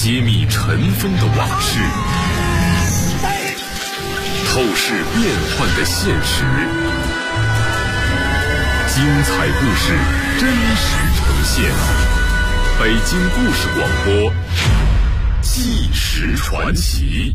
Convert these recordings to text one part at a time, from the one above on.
揭秘尘封的往事，透视变幻的现实。精彩故事真实呈现，北京故事广播纪实传奇。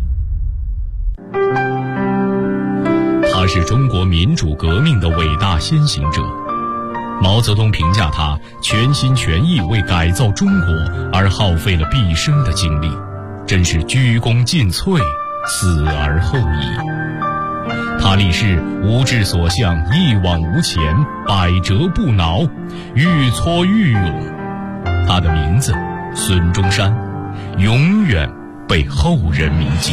他是中国民主革命的伟大先行者，毛泽东评价他全心全意为改造中国而耗费了毕生的精力，真是鞠躬尽瘁，死而后已。他立誓无志所向，一往无前，百折不挠，愈挫愈勇。他的名字孙中山，永远被后人铭记。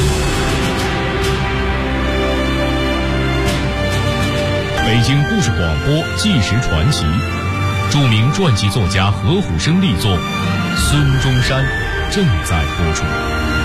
北京故事广播纪实传奇，著名传记作家何虎生力作《孙中山》正在播出。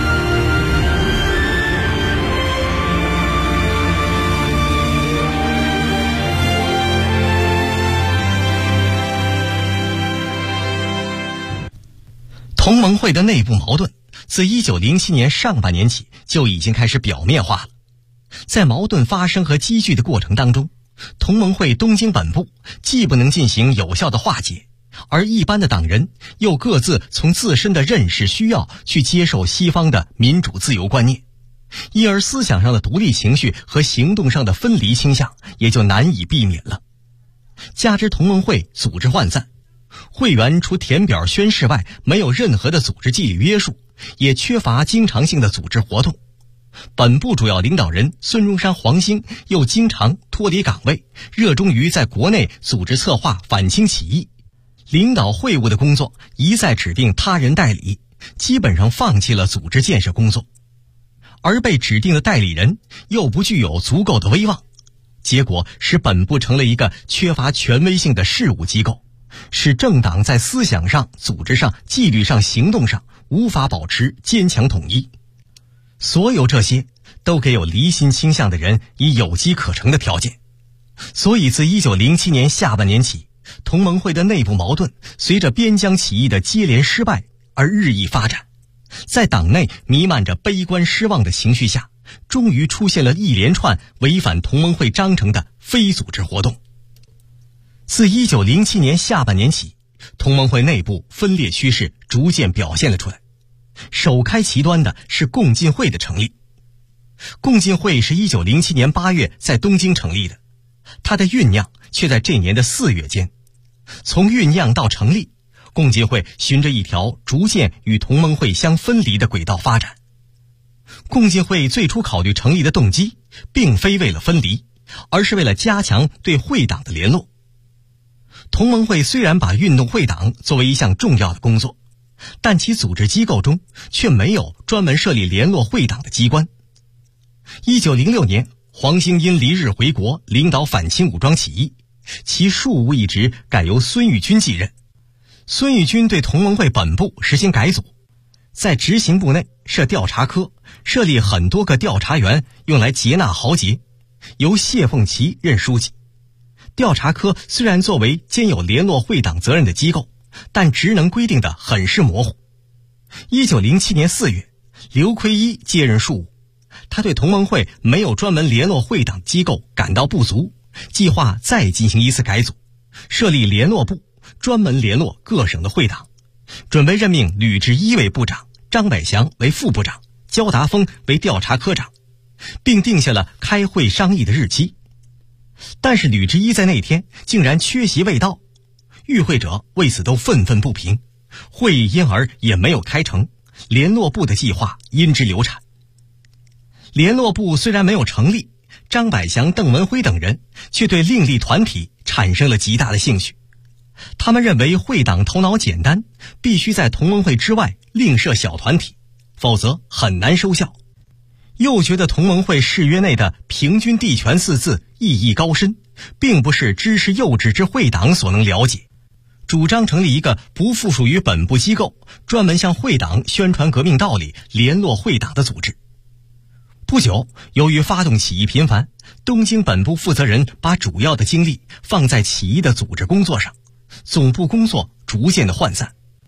同盟会的内部矛盾自1907年上半年起就已经开始表面化了。在矛盾发生和积聚的过程当中，同盟会东京本部既不能进行有效的化解，而一般的党人又各自从自身的认识需要去接受西方的民主自由观念，因而思想上的独立情绪和行动上的分离倾向也就难以避免了。加之同盟会组织涣散，会员除填表宣誓外没有任何的组织纪律约束，也缺乏经常性的组织活动。本部主要领导人孙中山、黄兴又经常脱离岗位，热衷于在国内组织策划反清起义，领导会务的工作一再指定他人代理，基本上放弃了组织建设工作。而被指定的代理人又不具有足够的威望，结果使本部成了一个缺乏权威性的事务机构，使政党在思想上、组织上、纪律上、行动上无法保持坚强统一。所有这些都给有离心倾向的人以有机可乘的条件。所以自1907年下半年起，同盟会的内部矛盾随着边疆起义的接连失败而日益发展，在党内弥漫着悲观失望的情绪下，终于出现了一连串违反同盟会章程的非组织活动。自1907年下半年起，同盟会内部分裂趋势逐渐表现了出来。首开其端的是共进会的成立。共进会是1907年8月在东京成立的，它的酝酿却在这年的4月间。从酝酿到成立，共进会循着一条逐渐与同盟会相分离的轨道发展。共进会最初考虑成立的动机并非为了分离，而是为了加强对会党的联络。同盟会虽然把运动会党作为一项重要的工作，但其组织机构中却没有专门设立联络会党的机关。1906年，黄兴因离日回国，领导反清武装起义，其庶务一职改由孙玉军继任。孙玉军对同盟会本部实行改组，在执行部内设调查科，设立很多个调查员用来接纳豪杰，由谢凤岐任书记。调查科虽然作为兼有联络会党责任的机构，但职能规定的很是模糊。1907年4月，刘奎一接任庶务，他对同盟会没有专门联络会党机构感到不足，计划再进行一次改组，设立联络部，专门联络各省的会党，准备任命吕志一为部长，张百祥为副部长，焦达峰为调查科长，并定下了开会商议的日期。但是吕志一在那天竟然缺席未到，与会者为此都愤愤不平，会议因而也没有开成，联络部的计划因之流产。联络部虽然没有成立，张百祥、邓文辉等人却对另立团体产生了极大的兴趣。他们认为会党头脑简单，必须在同盟会之外另设小团体，否则很难收效。又觉得同盟会誓约内的平均地权4字意义高深，并不是知识幼稚之会党所能了解，主张成立一个不附属于本部机构，专门向会党宣传革命道理、联络会党的组织。不久，由于发动起义频繁，东京本部负责人把主要的精力放在起义的组织工作上，总部工作逐渐的涣散。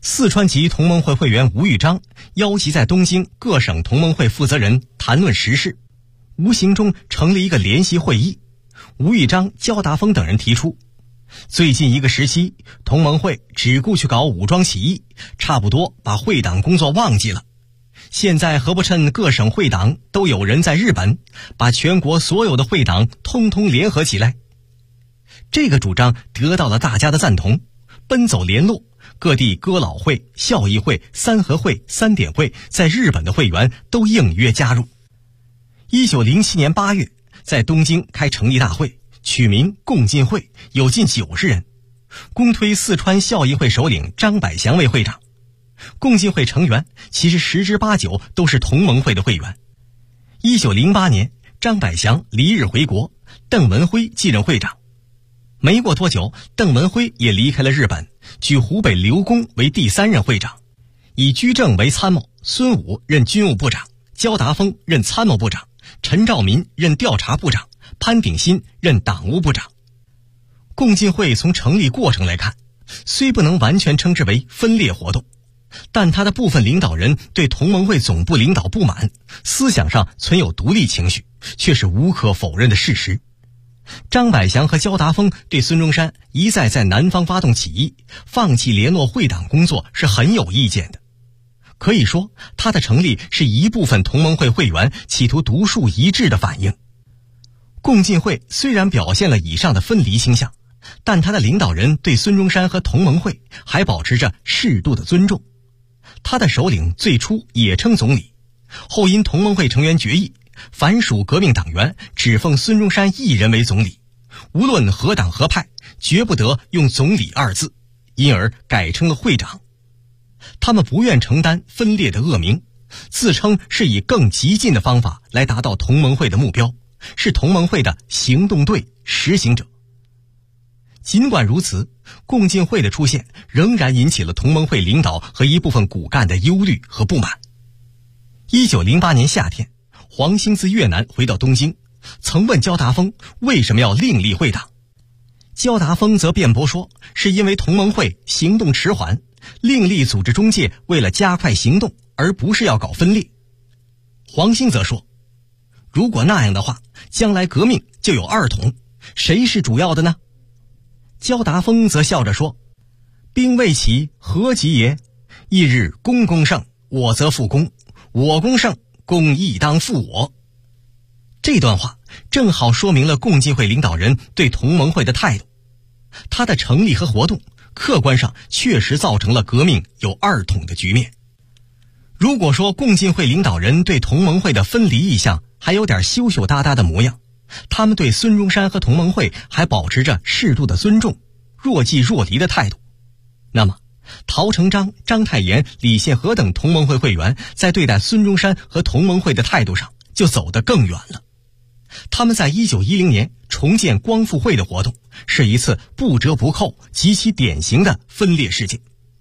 四川籍同盟会会员吴玉章邀集在东京各省同盟会负责人谈论时事，无形中成立一个联席会议。吴玉章、焦达峰等人提出，最近一个时期同盟会只顾去搞武装起义，差不多把会党工作忘记了。现在何不趁各省会党都有人在日本，把全国所有的会党通通联合起来。这个主张得到了大家的赞同，奔走联络，各地哥老会、孝义会、三合会、三点会在日本的会员都应约加入。1907年8月，在东京开成立大会，取名共进会，有近90人，公推四川孝义会首领张百祥为会长。共进会成员其实10之8九都是同盟会的会员。1908年，张百祥离日回国，邓文辉继任会长。没过多久，邓文辉也离开了日本，举湖北刘公为第3任会长，以居正为参谋，孙武任军务部长，焦达峰任参谋部长，陈兆民任调查部长，潘鼎新任党务部长。共进会从成立过程来看，虽不能完全称之为分裂活动，但他的部分领导人对同盟会总部领导不满，思想上存有独立情绪，却是无可否认的事实。张百祥和焦达峰对孙中山一再在南方发动起义，放弃联络会党工作是很有意见的。可以说，他的成立是一部分同盟会会员企图独树一帜的反应。共进会虽然表现了以上的分离倾向，但他的领导人对孙中山和同盟会还保持着适度的尊重。他的首领最初也称总理，后因同盟会成员决议，凡属革命党员只奉孙中山一人为总理，无论何党何派，绝不得用总理2字，因而改成了会长。他们不愿承担分裂的恶名，自称是以更激进的方法来达到同盟会的目标，是同盟会的行动队实行者。尽管如此，共进会的出现仍然引起了同盟会领导和一部分骨干的忧虑和不满。1908年夏天，黄兴自越南回到东京，曾问焦达峰为什么要另立会党。焦达峰则辩驳说，是因为同盟会行动迟缓，另立组织中介为了加快行动，而不是要搞分裂。黄兴则说，如果那样的话，将来革命就有2统，谁是主要的呢？焦达峰则笑着说，兵未起，何急也？一日公攻胜，我则复攻；我攻胜，公亦当复我。这段话正好说明了共进会领导人对同盟会的态度。他的成立和活动客观上确实造成了革命有2统的局面。如果说共进会领导人对同盟会的分离意向还有点羞羞答答的模样，他们对孙中山和同盟会还保持着适度的尊重，若即若离的态度，那么陶成章、章太炎、李宪和等同盟会会员在对待孙中山和同盟会的态度上就走得更远了。他们在1910年重建光复会的活动是一次不折不扣、极其典型的分裂事件。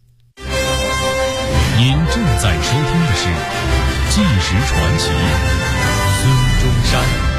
您正在收听的是《纪实传奇》，孙中山。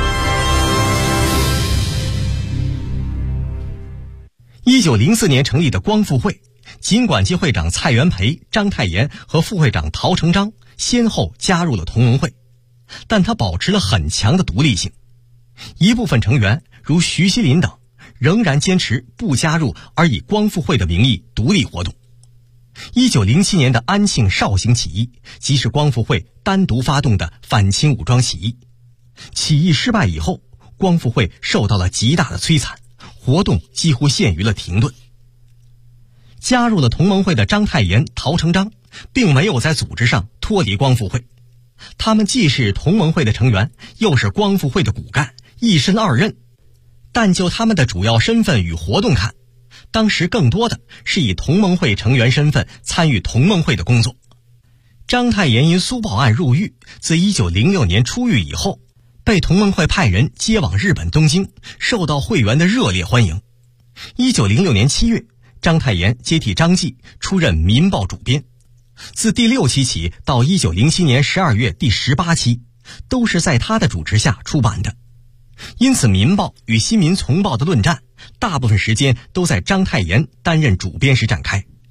1904年成立的光复会，尽管其会长蔡元培、章太炎和副会长陶成章先后加入了同盟会，但他保持了很强的独立性。一部分成员如徐锡麟等仍然坚持不加入，而以光复会的名义独立活动。1907年的安庆绍兴起义即是光复会单独发动的反清武装起义。起义失败以后，光复会受到了极大的摧残，活动几乎陷于了停顿。加入了同盟会的章太炎、陶成章并没有在组织上脱离光复会，他们既是同盟会的成员，又是光复会的骨干，一身2任。但就他们的主要身份与活动看，当时更多的是以同盟会成员身份参与同盟会的工作。章太炎因苏报案入狱，自1906年出狱以后，被同盟会派人接往日本东京，受到会员的热烈欢迎。1906年7月，章太炎接替张继出任《民报》主编，自第6期起到1907年12月第18期，都是在他的主持下出版的。因此，《民报》与《新民丛报》的论战，大部分时间都在章太炎担任主编时展开。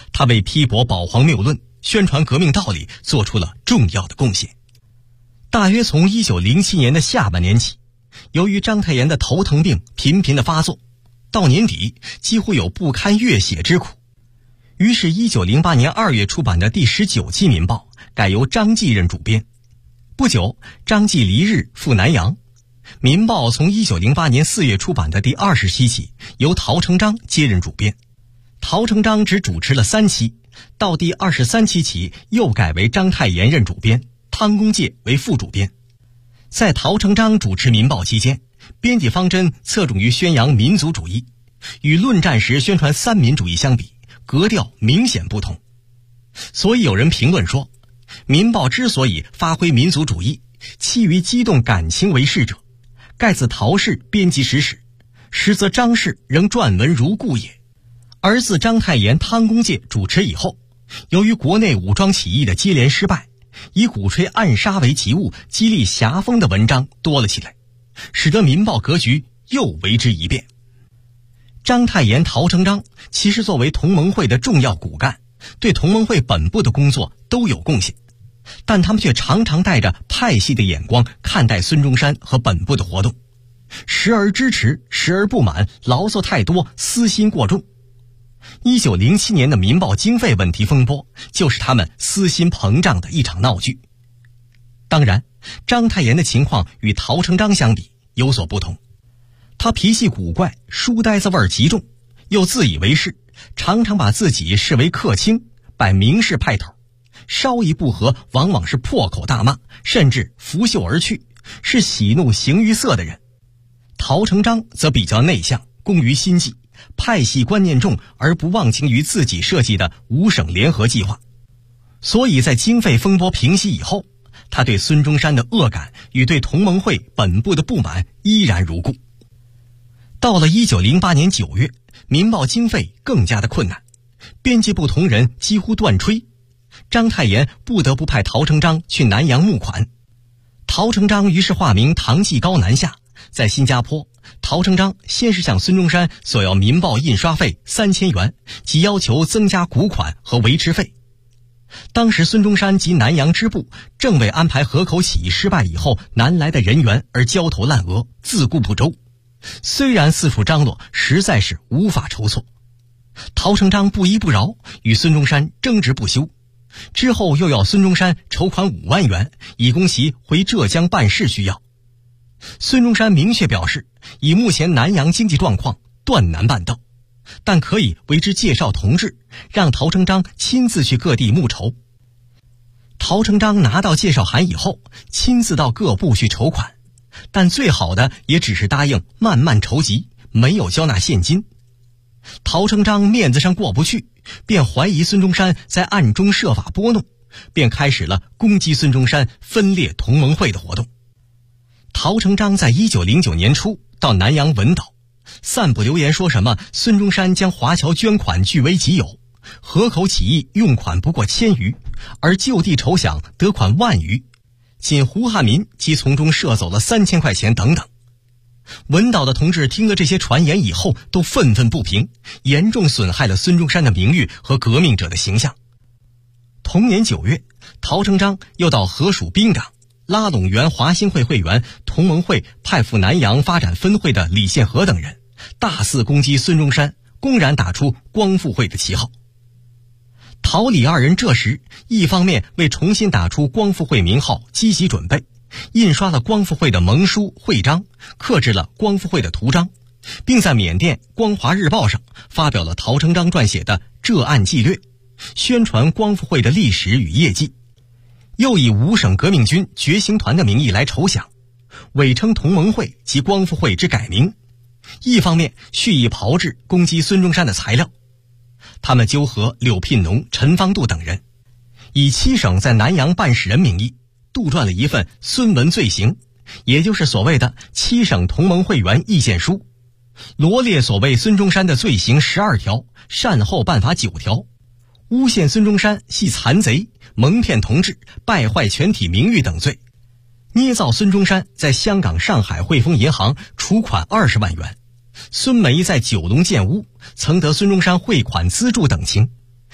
他为批驳保皇谬论、宣传革命道理做出了重要的贡献。大约从1907年的下半年起，由于章太炎的头疼病频频的发作，到年底几乎有不堪阅血之苦。于是1908年2月出版的第19期《民报》改由张继任主编。不久，张继离日赴南阳，《民报》从1908年4月出版的第20期起由陶成章接任主编。陶成章只主持了3期，到第23期起又改为章太炎任主编，汤公介为副主编。在陶成章主持《民报》期间，编辑方针侧重于宣扬民族主义，与论战时宣传三民主义相比，格调明显不同。所以有人评论说，《民报》之所以发挥民族主义，其于激动感情为事者，盖自陶氏编辑实史，实则张氏仍撰文如故也。而自章太炎、汤公介主持以后，由于国内武装起义的接连失败，以鼓吹暗杀为急务、激励侠风的文章多了起来，使得《民报》格局又为之一变。章太炎、陶成章其实作为同盟会的重要骨干，对同盟会本部的工作都有贡献，但他们却常常带着派系的眼光看待孙中山和本部的活动，时而支持，时而不满，牢骚太多，私心过重。1907年的《民报》经费问题风波就是他们私心膨胀的一场闹剧。当然，章太炎的情况与陶成章相比有所不同，他脾气古怪，书呆子味儿极重，又自以为是，常常把自己视为客卿，摆明士派头，稍一不合往往是破口大骂，甚至拂袖而去，是喜怒形于色的人。陶成章则比较内向，工于心计，派系观念重，而不忘情于自己设计的五省联合计划。所以在经费风波平息以后，他对孙中山的恶感与对同盟会本部的不满依然如故。到了1908年9月，《民报》经费更加的困难，编辑部同仁几乎断炊，章太炎不得不派陶成章去南洋募款。陶成章于是化名唐继高南下，在新加坡，陶成章先是向孙中山索要《民报》印刷费3000元，及要求增加股款和维持费。当时孙中山及南洋支部正为安排河口起义失败以后南来的人员而焦头烂额，自顾不周，虽然四处张罗，实在是无法筹措。陶成章不依不饶，与孙中山争执不休，之后又要孙中山筹款5万元，以供其回浙江办事需要。孙中山明确表示，以目前南洋经济状况，断难办到，但可以为之介绍同志，让陶成章亲自去各地募筹。陶成章拿到介绍函以后，亲自到各部去筹款，但最好的也只是答应慢慢筹集，没有交纳现金。陶成章面子上过不去，便怀疑孙中山在暗中设法拨弄，便开始了攻击孙中山、分裂同盟会的活动。陶成章在1909年初到南洋文岛，散布流言说什么孙中山将华侨捐款据为己有，河口起义用款不过1000余，而就地筹饷得款10000余，仅胡汉民即从中射走了3000块钱等等。文岛的同志听了这些传言以后，都愤愤不平，严重损害了孙中山的名誉和革命者的形象。同年9月，陶成章又到河属滨港，拉拢原华兴会会员、同盟会派赴南洋发展分会的李宪和等人，大肆攻击孙中山，公然打出光复会的旗号。陶李二人这时一方面为重新打出光复会名号积极准备，印刷了光复会的盟书会章，刻制了光复会的图章，并在缅甸光华日报上发表了陶成章撰写的《浙案纪略》，宣传光复会的历史与业绩。又以5省革命军觉醒团的名义来筹饷，伪称同盟会及光复会之改名，一方面蓄意炮制攻击孙中山的材料。他们纠合柳聘农、陈方度等人，以7省在南洋办事人名义杜撰了一份孙文罪行，也就是所谓的7省同盟会员意见书，罗列所谓孙中山的罪行12条，善后办法9条，诬陷孙中山系残贼，蒙骗同志，败坏全体名誉等罪，捏造孙中山在香港、上海汇丰银行储款20万元，孙梅在九龙建屋曾得孙中山汇款资助等情，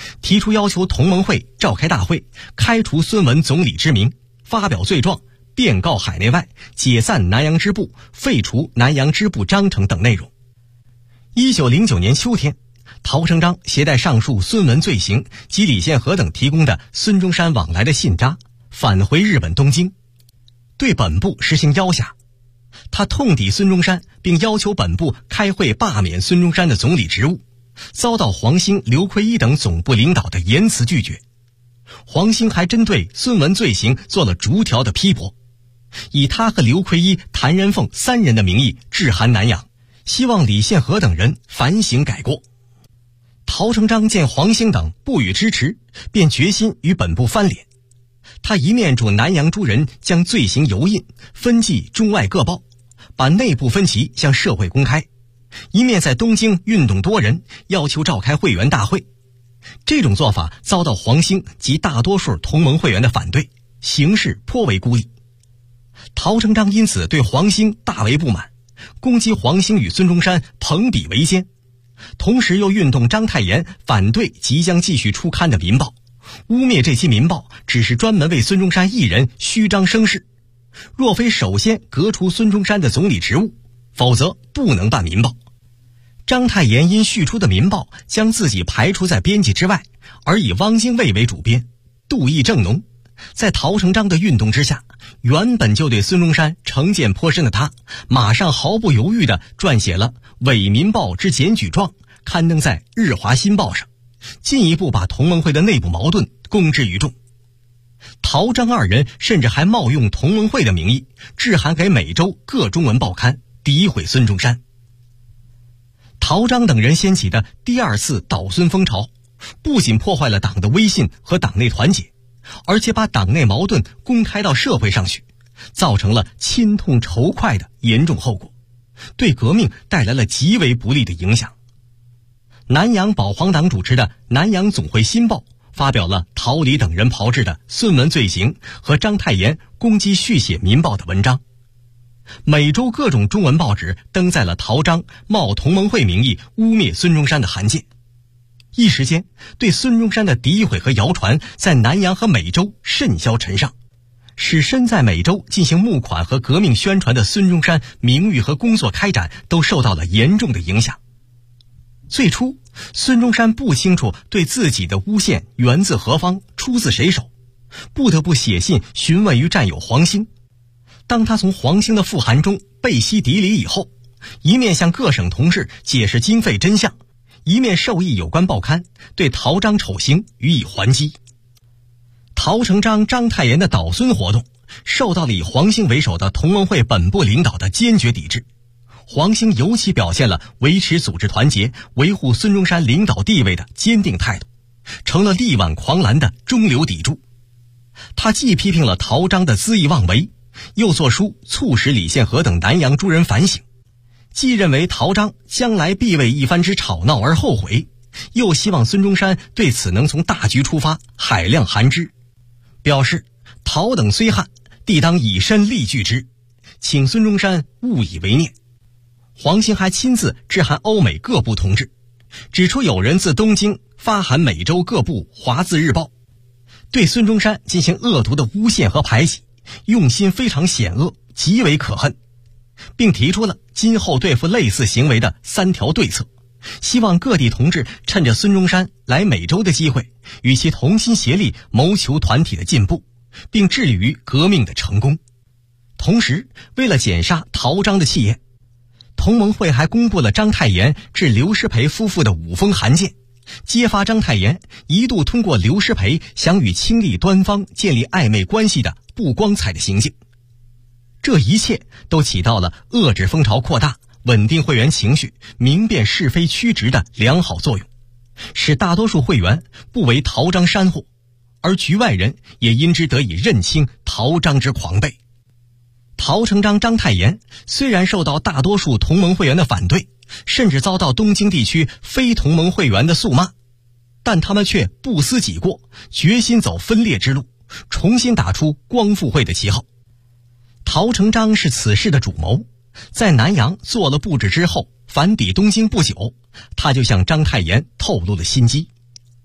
提出要求同盟会召开大会，开除孙文总理之名，发表罪状，遍告海内外，解散南阳支部，废除南阳支部章程等内容。1909年秋天，陶成章携带上述孙文罪行及李献和等提供的孙中山往来的信札，返回日本东京，对本部实行要挟。他痛抵孙中山，并要求本部开会罢免孙中山的总理职务，遭到黄兴、刘奎一等总部领导的严词拒绝。黄兴还针对孙文罪行做了逐条的批驳，以他和刘奎一、谭仁凤3人的名义致函南阳，希望李献和等人反省改过。陶成章见黄兴等不予支持，便决心与本部翻脸。他一面嘱南阳诸人将罪行油印分寄中外各报，把内部分歧向社会公开，一面在东京运动多人，要求召开会员大会。这种做法遭到黄兴及大多数同盟会员的反对，形势颇为孤立。陶成章因此对黄兴大为不满，攻击黄兴与孙中山朋比为奸，同时又运动章太炎反对即将继续出刊的民报，污蔑这期民报只是专门为孙中山一人虚张声势，若非首先革除孙中山的总理职务，否则不能办民报。章太炎因续出的民报将自己排除在编辑之外，而以汪精卫为主编，妒意正浓。在陶成章的运动之下，原本就对孙中山成见颇深的他，马上毫不犹豫地撰写了伪民报之检举状，刊登在《日华新报》上，进一步把同盟会的内部矛盾公之于众。陶章2人甚至还冒用同盟会的名义，致函给美洲各中文报刊，诋毁孙中山。陶章等人掀起的第2次倒孙风潮，不仅破坏了党的威信和党内团结，而且把党内矛盾公开到社会上去，造成了亲痛仇快的严重后果，对革命带来了极为不利的影响。南洋保皇党主持的南洋总会新报发表了陶李等人炮制的孙文罪行和章太炎攻击续写民报的文章，美洲各种中文报纸登载了陶章冒同盟会名义污蔑孙中山的函件。一时间，对孙中山的诋毁和谣传在南洋和美洲甚嚣尘上，使身在美洲进行募款和革命宣传的孙中山名誉和工作开展都受到了严重的影响。最初，孙中山不清楚对自己的诬陷源自何方，出自谁手，不得不写信询问于战友黄兴。当他从黄兴的复函中背析敌理以后，一面向各省同事解释经费真相，一面授意有关报刊对陶章丑行予以还击。陶成章、章太炎的倒孙活动受到了以黄兴为首的同盟会本部领导的坚决抵制。黄兴尤其表现了维持组织团结、维护孙中山领导地位的坚定态度，成了力挽狂澜的中流砥柱。他既批评了陶章的恣意妄为，又作书促使李献和等南洋诸人反省，既认为陶章将来必为一番之吵闹而后悔，又希望孙中山对此能从大局出发，海量含之，表示陶等虽悍，必当以身力拒之，请孙中山勿以为念。黄兴还亲自致函欧美各部同志，指出有人自东京发函美洲各部华字日报，对孙中山进行恶毒的诬陷和排挤，用心非常险恶，极为可恨，并提出了今后对付类似行为的3条对策，希望各地同志趁着孙中山来美洲的机会，与其同心协力谋求团体的进步，并致力于革命的成功。同时，为了减杀陶章的气焰，同盟会还公布了章太炎致刘师培夫妇的5封函件，揭发章太炎一度通过刘师培想与清吏端方建立暧昧关系的不光彩的行径。这一切都起到了遏制风潮扩大、稳定会员情绪、明辨是非曲直的良好作用，使大多数会员不为陶章煽惑，而局外人也因之得以认清陶章之狂悖。陶成章、章太炎虽然受到大多数同盟会员的反对，甚至遭到东京地区非同盟会员的诉骂，但他们却不思己过，决心走分裂之路，重新打出光复会的旗号。陶成章是此事的主谋，在南洋做了布置之后，返抵东京不久，他就向章太炎透露了心机。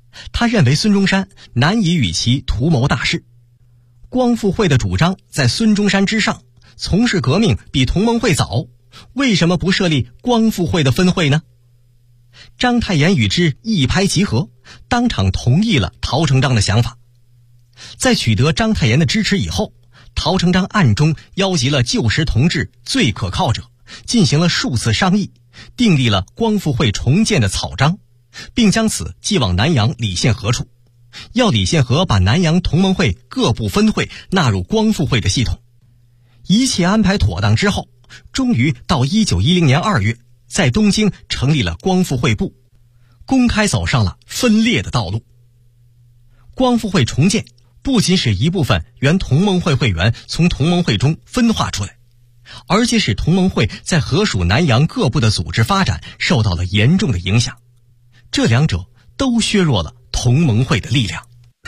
他认为孙中山难以与其图谋大事。光复会的主张在孙中山之上，从事革命比同盟会早，为什么不设立光复会的分会呢？章太炎与之一拍即合，当场同意了陶成章的想法。在取得章太炎的支持以后，陶成章暗中邀集了旧时同志最可靠者，进行了数次商议，订立了光复会重建的草章，并将此寄往南阳李献和处，要李献和把南阳同盟会各部分会纳入光复会的系统。一切安排妥当之后，终于到1910年2月，在东京成立了光复会部，公开走上了分裂的道路。光复会重建不仅使一部分原同盟会会员从同盟会中分化出来，而且使同盟会在河属南洋各部的组织发展受到了严重的影响，这两者都削弱了同盟会的力量。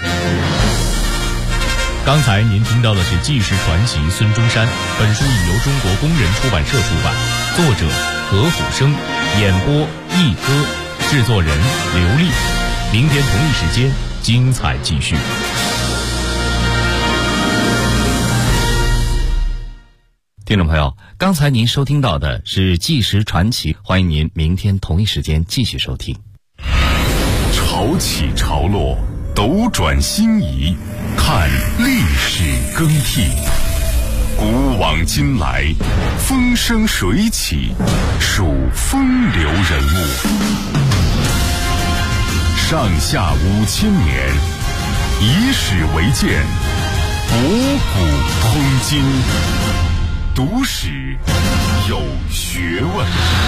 刚才您听到的是纪实传奇孙中山，本书已由中国工人出版社出版，作者何虎生，演播一哥，制作人刘丽。明天同一时间精彩继续。 听众朋友，刚才您收听到的是纪实传奇，欢迎您明天同一时间继续收听。 潮起潮落，斗转星移，看历史更替，古往今来，风生水起，数风流人物。上下5000年，以史为鉴，博古通今，读史有学问。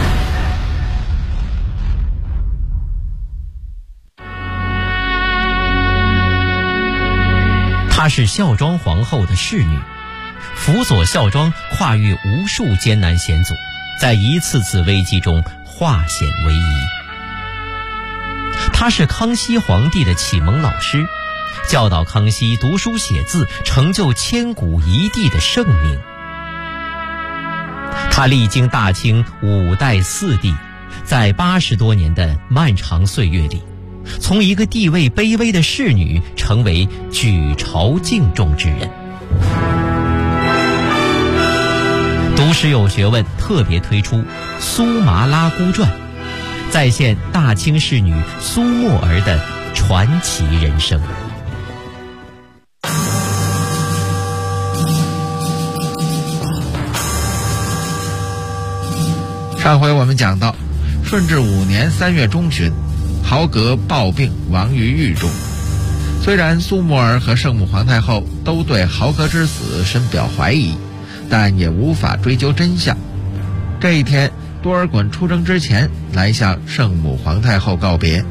她是孝庄皇后的侍女，辅佐孝庄跨越无数艰难险阻，在一次次危机中化险为夷。她是康熙皇帝的启蒙老师，教导康熙读书写字，成就千古一帝的盛名。她历经大清5代4帝，在80多年的漫长岁月里，从一个地位卑微的侍女成为举朝敬重之人。读史有学问特别推出《苏麻拉姑传》，再现大清侍女苏沫儿的传奇人生。 上回我们讲到，顺治5年3月中旬，豪格暴病亡于狱中。虽然苏沫儿和圣母皇太后都对豪格之死深表怀疑，但也无法追究真相。这一天，多尔衮出征之前来向圣母皇太后告别。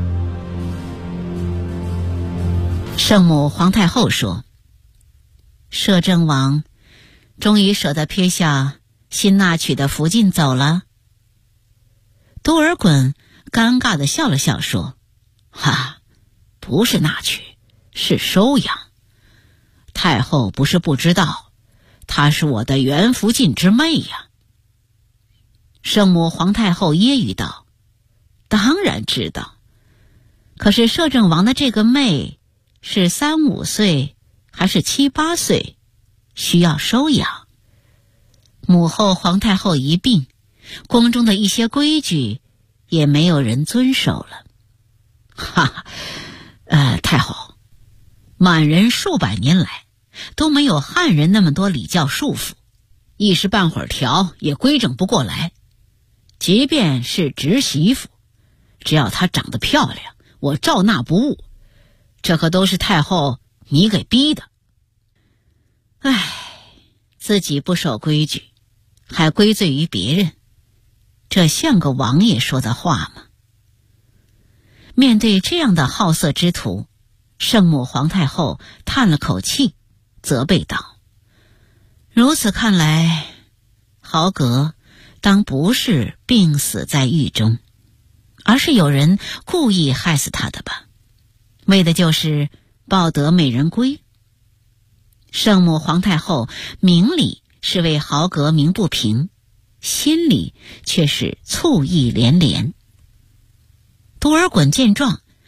圣母皇太后说：“摄政王终于舍得撇下新纳取的福晋走了。”多尔衮尴尬地笑了笑说：“不是纳取，是收养。太后不是不知道，她是我的原福晋之妹呀。”圣母皇太后揶揄道：“当然知道，可是摄政王的这个妹是3、5岁还是7、8岁，需要收养。母后皇太后一病，宫中的一些规矩也没有人遵守了。太后，满人数百年来都没有汉人那么多礼教束缚，一时半会儿调也规整不过来。即便是侄媳妇，只要她长得漂亮，我照纳不误。这可都是太后你给逼的。自己不守规矩，还归罪于别人，这像个王爷说的话吗？面对这样的好色之徒，圣母皇太后叹了口气，责备道：“如此看来，豪格当不是病死在狱中，而是有人故意害死他的吧，为的就是抱得美人归。”圣母皇太后明里是为豪格鸣不平，心里却是醋意连连。多尔衮见状，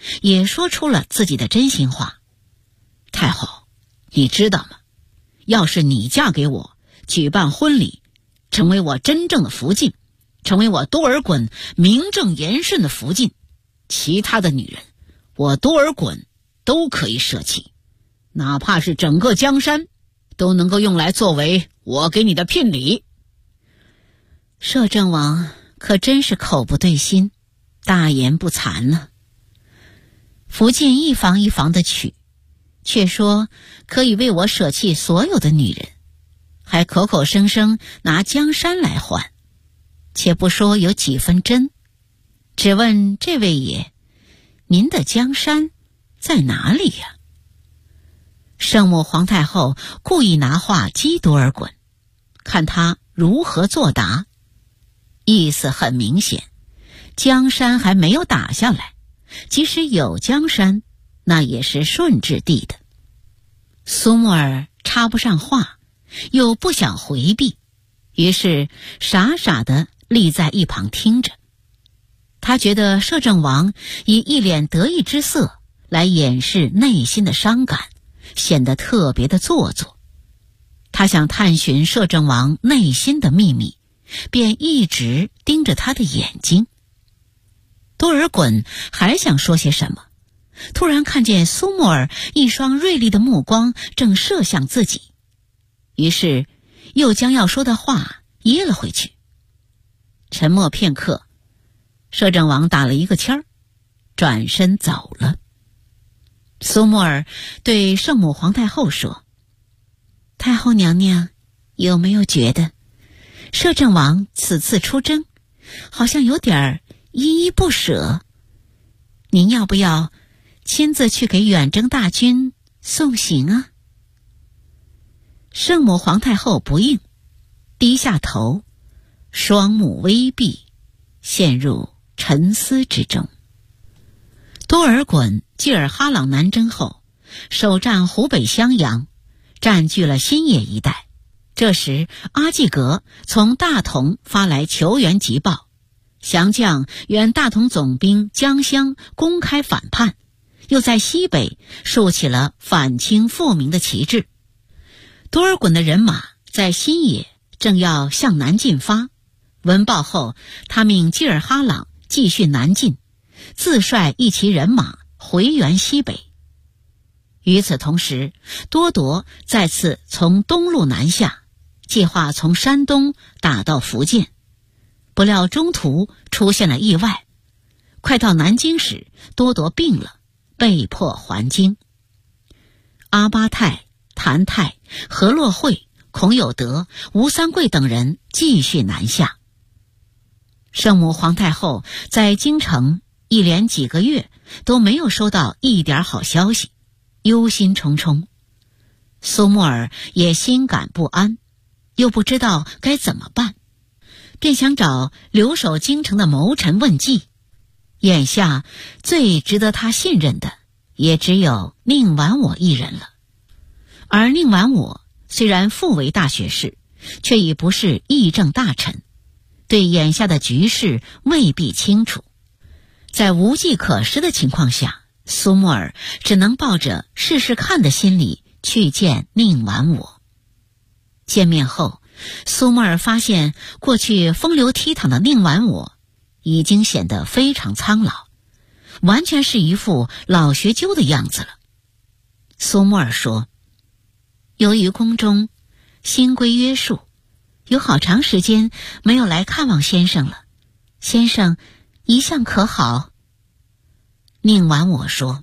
也说出了自己的真心话。太后，你知道吗？要是你嫁给我，举办婚礼，成为我真正的福晋，成为我多尔衮名正言顺的福晋，其他的女人，我多尔衮都可以舍弃，哪怕是整个江山，都能够用来作为我给你的聘礼。摄政王可真是口不对心，大言不惭呢。福晋一房一房的娶，却说可以为我舍弃所有的女人，还口口声声拿江山来换，且不说有几分真，只问这位爷，您的江山在哪里呀？圣母皇太后故意拿话激多尔衮，看他如何作答。意思很明显，江山还没有打下来，即使有江山，那也是顺治帝的。苏木儿插不上话，又不想回避，于是傻傻地立在一旁听着。他觉得摄政王以一脸得意之色来掩饰内心的伤感，显得特别的做作。他想探寻摄政王内心的秘密，便一直盯着他的眼睛。多尔衮还想说些什么，突然看见苏木儿一双锐利的目光正射向自己，于是又将要说的话噎了回去。沉默片刻，摄政王打了一个签儿，转身走了。苏木儿对圣母皇太后说：太后娘娘，有没有觉得摄政王此次出征好像有点依依不舍？您要不要亲自去给远征大军送行啊？圣母皇太后不应，低下头，双目微闭，陷入沉思之中。多尔衮济尔哈朗南征后，首战湖北襄阳，占据了新野一带。这时阿济格从大同发来求援急报，降将原大同总兵江襄公开反叛，又在西北竖起了反清复明的旗帜。多尔衮的人马在新野正要向南进发，闻报后，他命济尔哈朗继续南进，自率一旗人马回援西北。与此同时，多铎再次从东路南下，计划从山东打到福建，不料中途出现了意外。快到南京时，多铎病了，被迫还京。阿巴泰、谭泰、何洛会、孔有德、吴三桂等人继续南下。圣母皇太后在京城一连几个月都没有收到一点好消息，忧心忡忡。苏木儿也心感不安，又不知道该怎么办，便想找留守京城的谋臣问计。眼下最值得他信任的也只有宁完我一人了。而宁完我虽然复为大学士，却已不是议政大臣，对眼下的局势未必清楚。在无计可施的情况下，苏木儿只能抱着试试看的心理去见宁完我。见面后，苏木儿发现过去风流倜傥的宁完我已经显得非常苍老，完全是一副老学究的样子了。苏木儿说：由于宫中新规约束，有好长时间没有来看望先生了，先生一向可好？宁完我说：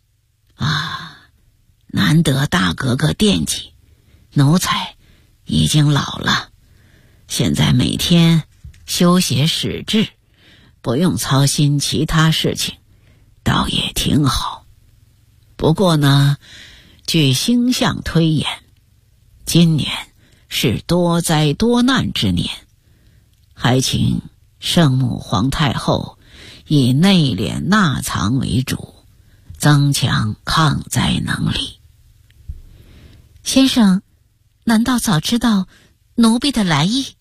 难得大格格惦记，奴才已经老了，现在每天修写史志，不用操心其他事情，倒也挺好。不过呢，据星象推演，今年是多灾多难之年，还请圣母皇太后以内敛纳藏为主，增强抗灾能力。先生难道早知道奴婢的来意？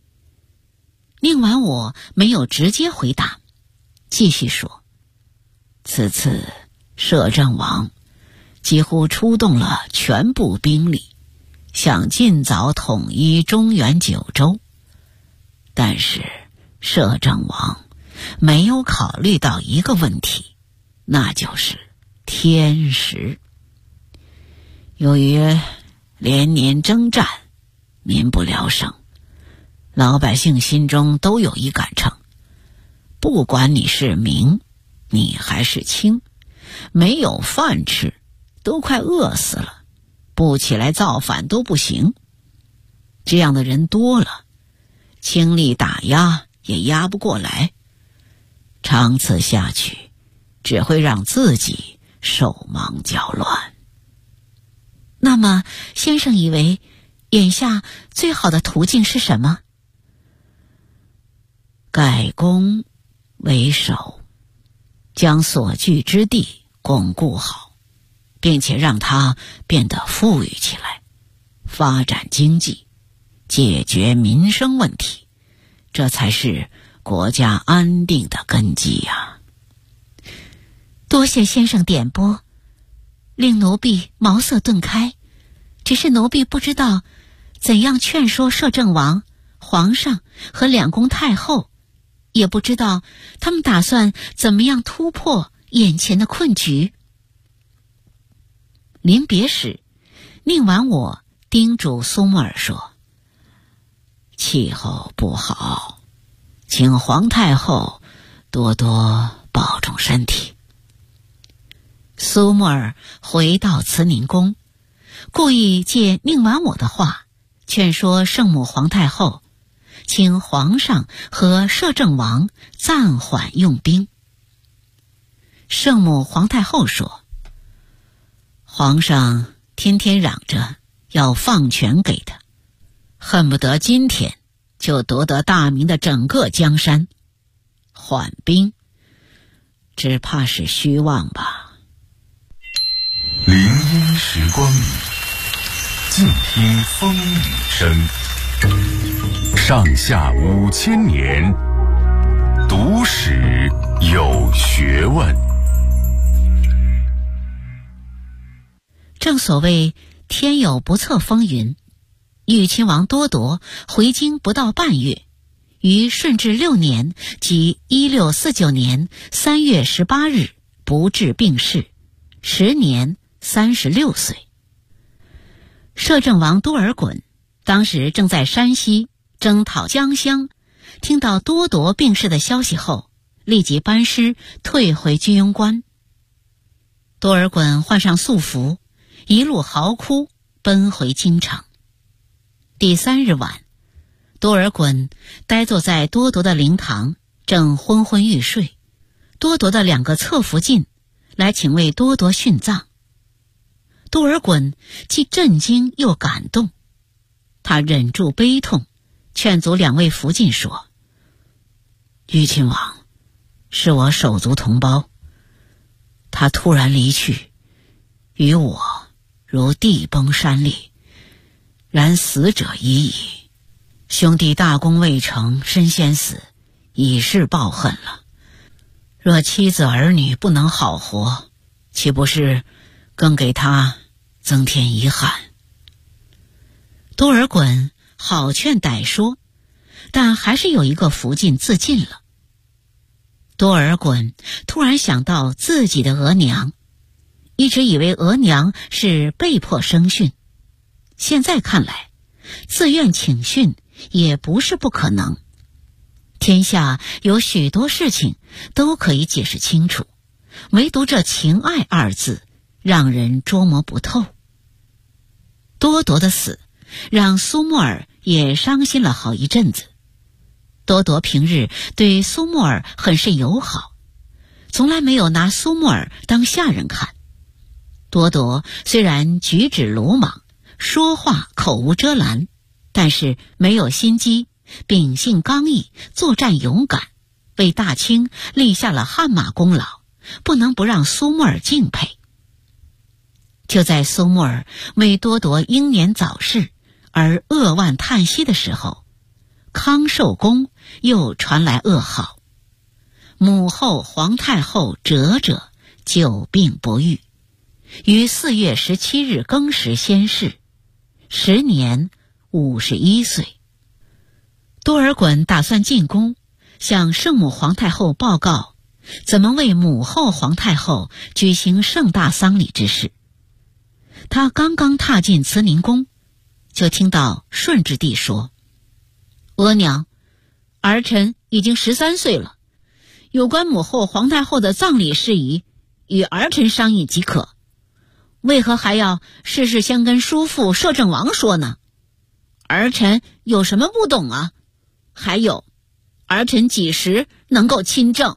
宁完我没有直接回答，继续说： 此次摄政王几乎出动了全部兵力，想尽早统一中原九州，但是摄政王没有考虑到一个问题，那就是天时。由于连年征战，民不聊生，老百姓心中都有一杆秤，不管你是明，你还是清，没有饭吃，都快饿死了，不起来造反都不行。这样的人多了，倾力打压也压不过来，长此下去，只会让自己手忙脚乱。那么，先生以为眼下最好的途径是什么？改攻为守，将所据之地巩固好，并且让它变得富裕起来，发展经济，解决民生问题，这才是国家安定的根基呀。多谢先生点拨，令奴婢茅塞顿开，只是奴婢不知道怎样劝说摄政王、皇上和两宫太后，也不知道他们打算怎么样突破眼前的困局。临别时，宁婉我叮嘱苏木尔说：气候不好，请皇太后多多保重身体。苏木尔回到慈宁宫，故意借宁婉我的话劝说圣母皇太后，请皇上和摄政王暂缓用兵。圣母皇太后说：皇上天天嚷着要放权给他，恨不得今天就夺得大明的整个江山，缓兵只怕是虚妄吧。 林荫时光里，静听风雨声。上下5000年，读史有学问。 正所谓天有不测风云，豫亲王多铎回京不到半月，于顺治6年即1649年3月18日不治病逝，时年36岁。摄政王多尔衮当时正在山西征讨江襄，听到多铎病逝的消息后，立即班师退回居庸关。多尔衮换上素服，一路嚎哭奔回京城。第3日晚，多尔衮呆坐在多铎的灵堂，正昏昏欲睡。多铎的2个侧福晋来请为多铎殉葬。多尔衮既震惊又感动，他忍住悲痛，劝阻2位福晋说：豫亲王是我手足同胞，他突然离去，与我如地崩山裂，然死者已矣。兄弟大功未成身先死，已是报恨了。若妻子儿女不能好活，岂不是更给他增添遗憾？多尔衮好劝歹说，但还是有一个福晋自尽了。多尔衮突然想到自己的额娘，一直以为额娘是被迫生殉，现在看来，自愿请殉也不是不可能。天下有许多事情都可以解释清楚，唯独这情爱2字让人捉摸不透。多铎的死让苏木尔也伤心了好一阵子。多铎平日对苏木尔很是友好，从来没有拿苏木尔当下人看。多铎虽然举止鲁莽，说话口无遮拦，但是没有心机，秉性刚毅，作战勇敢，为大清立下了汗马功劳，不能不让苏木尔敬佩。就在苏木尔为多铎英年早逝而扼腕叹息的时候，康寿宫又传来噩耗，母后皇太后哲哲久病不愈，于4月17日庚时仙逝，时年51岁。多尔衮打算进宫，向圣母皇太后报告怎么为母后皇太后举行盛大丧礼之事。他刚刚踏进慈宁宫，就听到顺治帝说：“额娘，儿臣已经13岁了，有关母后皇太后的葬礼事宜，与儿臣商议即可，为何还要事事先跟叔父摄政王说呢？儿臣有什么不懂啊？还有，儿臣几时能够亲政？”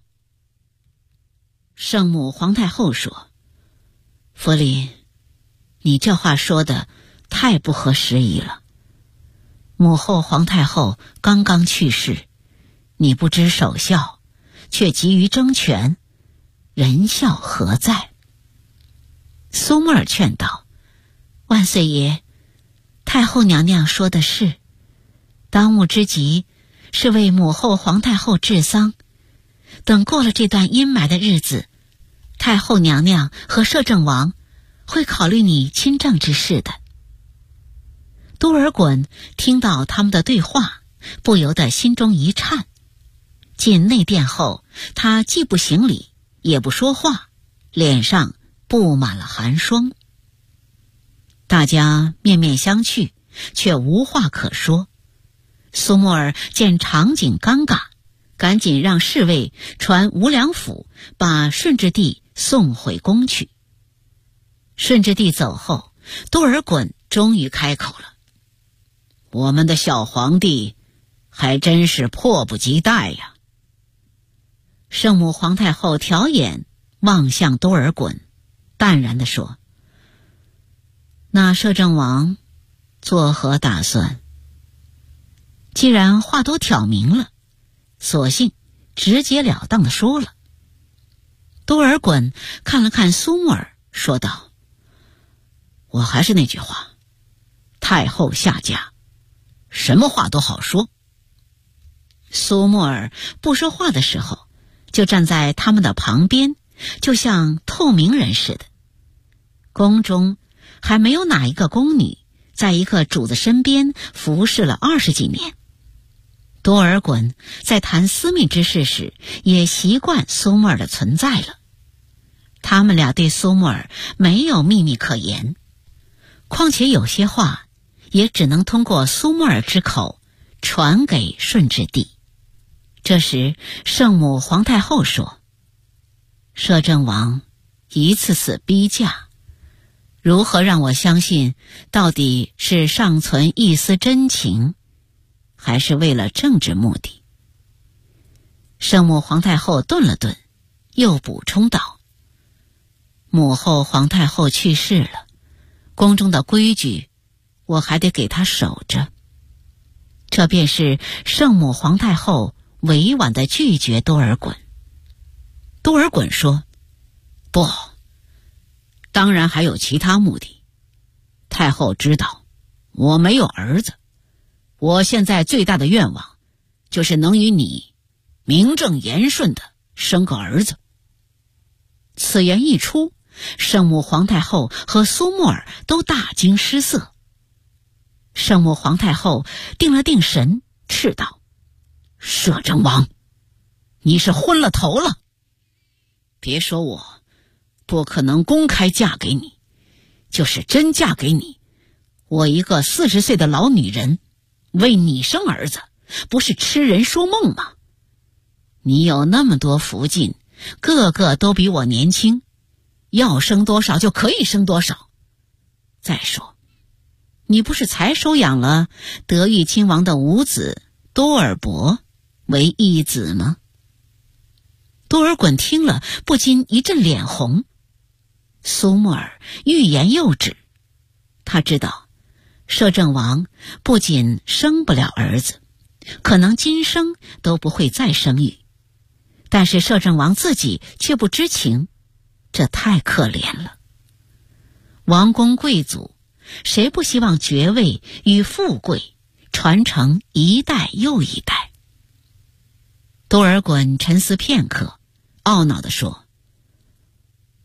圣母皇太后说：“福临，你这话说的太不合时宜了。母后皇太后刚刚去世，你不知守孝，却急于争权，人孝何在？”苏沫儿劝道：“万岁爷，太后娘娘说的是，当务之急是为母后皇太后治丧，等过了这段阴霾的日子，太后娘娘和摄政王会考虑你亲政之事的。”多尔衮听到他们的对话，不由得心中一颤。进内殿后，他既不行礼，也不说话，脸上布满了寒霜。大家面面相觑，却无话可说。苏沫儿见场景尴尬，赶紧让侍卫传吴良辅把顺治帝送回宫去。顺治帝走后，多尔衮终于开口了：“我们的小皇帝还真是迫不及待呀。”圣母皇太后挑眼望向多尔衮，淡然地说：“那摄政王作何打算？”既然话都挑明了，索性直截了当地说了。多尔衮看了看苏沫儿，说道：“我还是那句话，太后下嫁，什么话都好说。”苏沫儿不说话的时候，就站在他们的旁边，就像透明人似的。宫中还没有哪一个宫女在一个主子身边服侍了20几年。多尔衮在谈私密之事时，也习惯苏沫儿的存在了。他们俩对苏沫儿没有秘密可言，况且有些话也只能通过苏沫儿之口传给顺治帝。这时圣母皇太后说：“摄政王一次次逼嫁，如何让我相信到底是尚存一丝真情，还是为了政治目的？”圣母皇太后顿了顿，又补充道：“母后皇太后去世了，宫中的规矩我还得给她守着。”这便是圣母皇太后委婉地拒绝多尔衮。多尔衮说：“不，当然还有其他目的。太后知道我没有儿子，我现在最大的愿望就是能与你名正言顺地生个儿子。”此言一出，圣母皇太后和苏沫儿都大惊失色。圣母皇太后定了定神，斥道：“摄政王，你是昏了头了！别说我不可能公开嫁给你，就是真嫁给你，我一个40岁的老女人为你生儿子，不是痴人说梦吗？你有那么多福晋，个个都比我年轻，要生多少就可以生多少。再说，你不是才收养了德裕亲王的五子多尔伯为义子吗？”多尔衮听了不禁一阵脸红。苏沫儿欲言又止，他知道摄政王不仅生不了儿子，可能今生都不会再生育，但是摄政王自己却不知情，这太可怜了。王公贵族，谁不希望爵位与富贵传承一代又一代？多尔衮沉思片刻，懊恼地说：“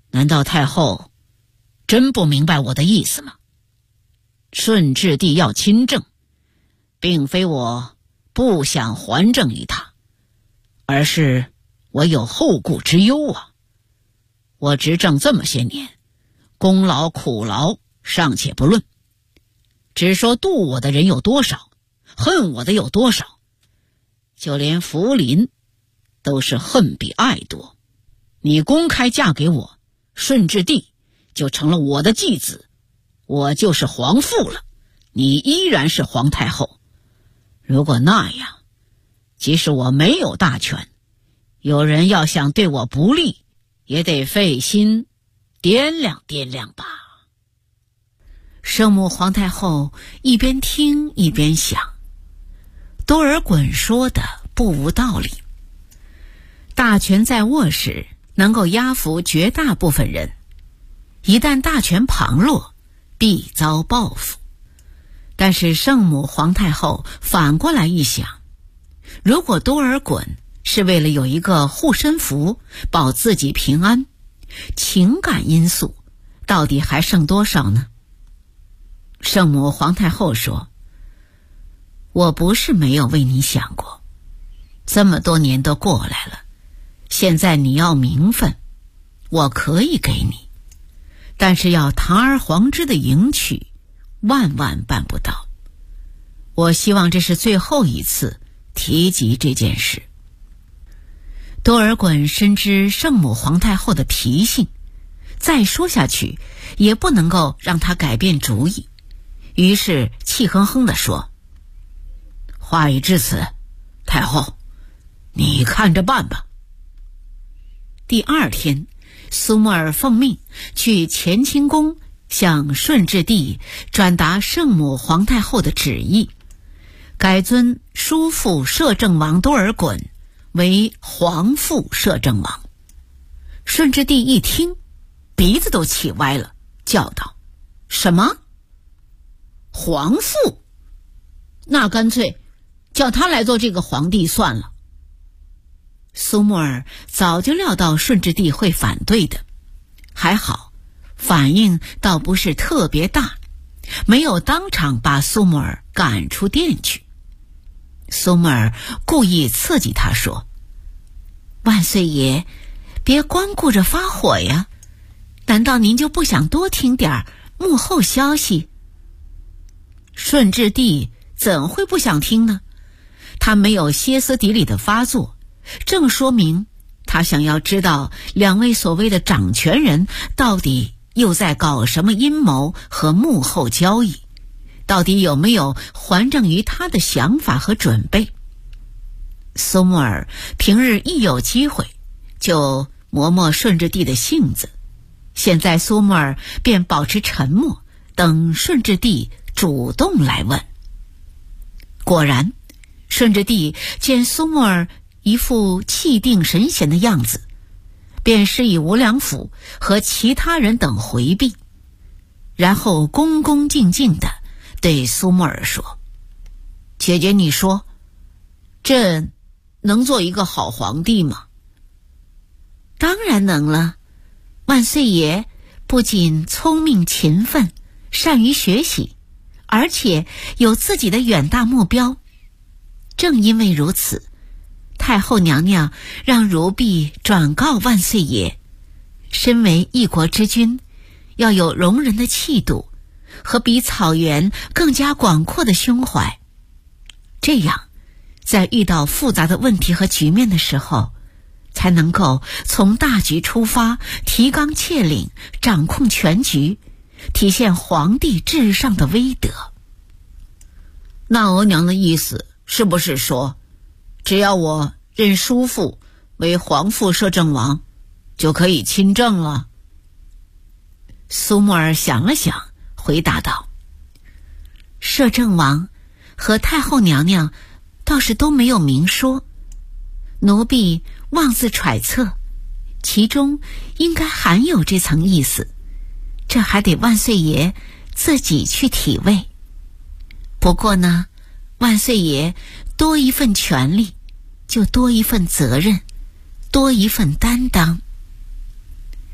难道太后真不明白我的意思吗？顺治帝要亲政，并非我不想还政于他，而是我有后顾之忧啊。我执政这么些年，功劳苦劳尚且不论，只说妒我的人有多少，恨我的有多少，就连福临都是恨比爱多。你公开嫁给我，顺治帝就成了我的继子，我就是皇父了，你依然是皇太后。如果那样，即使我没有大权，有人要想对我不利，也得费心掂量掂量吧。圣母皇太后一边听一边想，多尔衮说的不无道理。大权在握时能够压服绝大部分人，一旦大权旁落，必遭报复。但是圣母皇太后反过来一想，如果多尔衮是为了有一个护身符保自己平安，情感因素到底还剩多少呢？圣母皇太后说，我不是没有为你想过，这么多年都过来了，现在你要名分，我可以给你，但是要堂而皇之的迎娶，万万办不到。我希望这是最后一次提及这件事。多尔衮深知圣母皇太后的脾性，再说下去也不能够让她改变主意，于是气哼哼地说，话已至此，太后你看着办吧。第二天，苏木尔奉命去乾清宫向顺治帝转达圣母皇太后的旨意，改尊叔父摄政王多尔衮为皇父摄政王。顺治帝一听，鼻子都气歪了，叫道，什么？皇父？那干脆叫他来做这个皇帝算了。苏木尔早就料到顺治帝会反对的，还好反应倒不是特别大，没有当场把苏木尔赶出殿去。苏木尔故意刺激他说，万岁爷别光顾着发火呀，难道您就不想多听点幕后消息？顺治帝怎会不想听呢？他没有歇斯底里的发作，正说明他想要知道两位所谓的掌权人到底又在搞什么阴谋和幕后交易，到底有没有还政于他的想法和准备。苏木尔平日一有机会就磨磨顺治帝的性子，现在苏木尔便保持沉默，等顺治帝主动来问。果然，顺治帝见苏木尔一副气定神闲的样子，便示意无良府和其他人等回避，然后恭恭敬敬地对苏木尔说，姐姐你说，朕能做一个好皇帝吗？当然能了，万岁爷不仅聪明勤奋，善于学习，而且有自己的远大目标。正因为如此，太后娘娘让如婢转告万岁爷，身为一国之君，要有容人的气度和比草原更加广阔的胸怀，这样在遇到复杂的问题和局面的时候，才能够从大局出发，提纲挈领，掌控全局，体现皇帝至上的威德。那额娘的意思是不是说，只要我认叔父为皇父摄政王，就可以亲政了？苏木尔想了想，回答道，摄政王和太后娘娘倒是都没有明说，奴婢妄自揣测，其中应该含有这层意思，这还得万岁爷自己去体味。不过呢，万岁爷多一份权力，就多一份责任，多一份担当。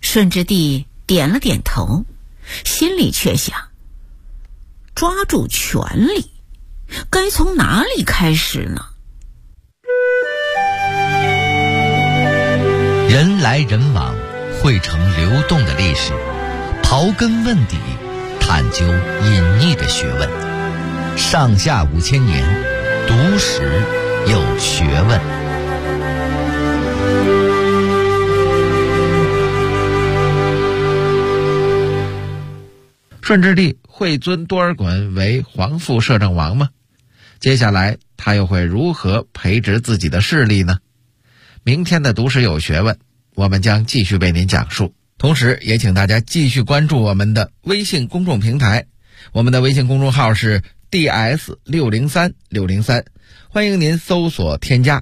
顺治帝点了点头，心里却想，抓住权力该从哪里开始呢？ 人来人往，汇成流动的历史，刨根问底，探究隐匿的学问。上下5000年，读史有学问。 顺治帝会尊多尔衮为皇父摄政王吗？接下来他又会如何培植自己的势力呢？明天的读史有学问，我们将继续为您讲述。同时也请大家继续关注我们的微信公众平台，我们的微信公众号是 DS603603，欢迎您搜索添加。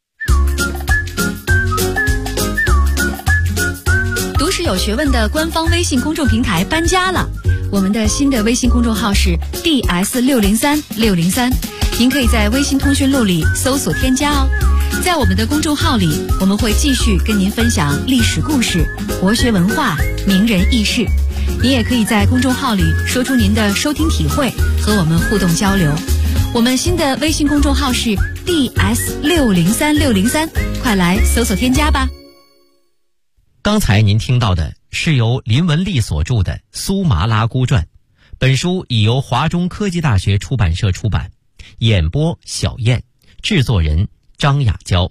读史有学问的官方微信公众平台搬家了，我们的新的微信公众号是 DS603603，您可以在微信通讯录里搜索添加哦。在我们的公众号里，我们会继续跟您分享历史故事、国学文化、名人轶事。您也可以在公众号里说出您的收听体会，和我们互动交流。我们新的微信公众号是 DS603603，快来搜索添加吧。 刚才您听到的是由林文丽所著的《苏麻拉姑传》，本书已由华中科技大学出版社出版，演播小燕，制作人张雅娇。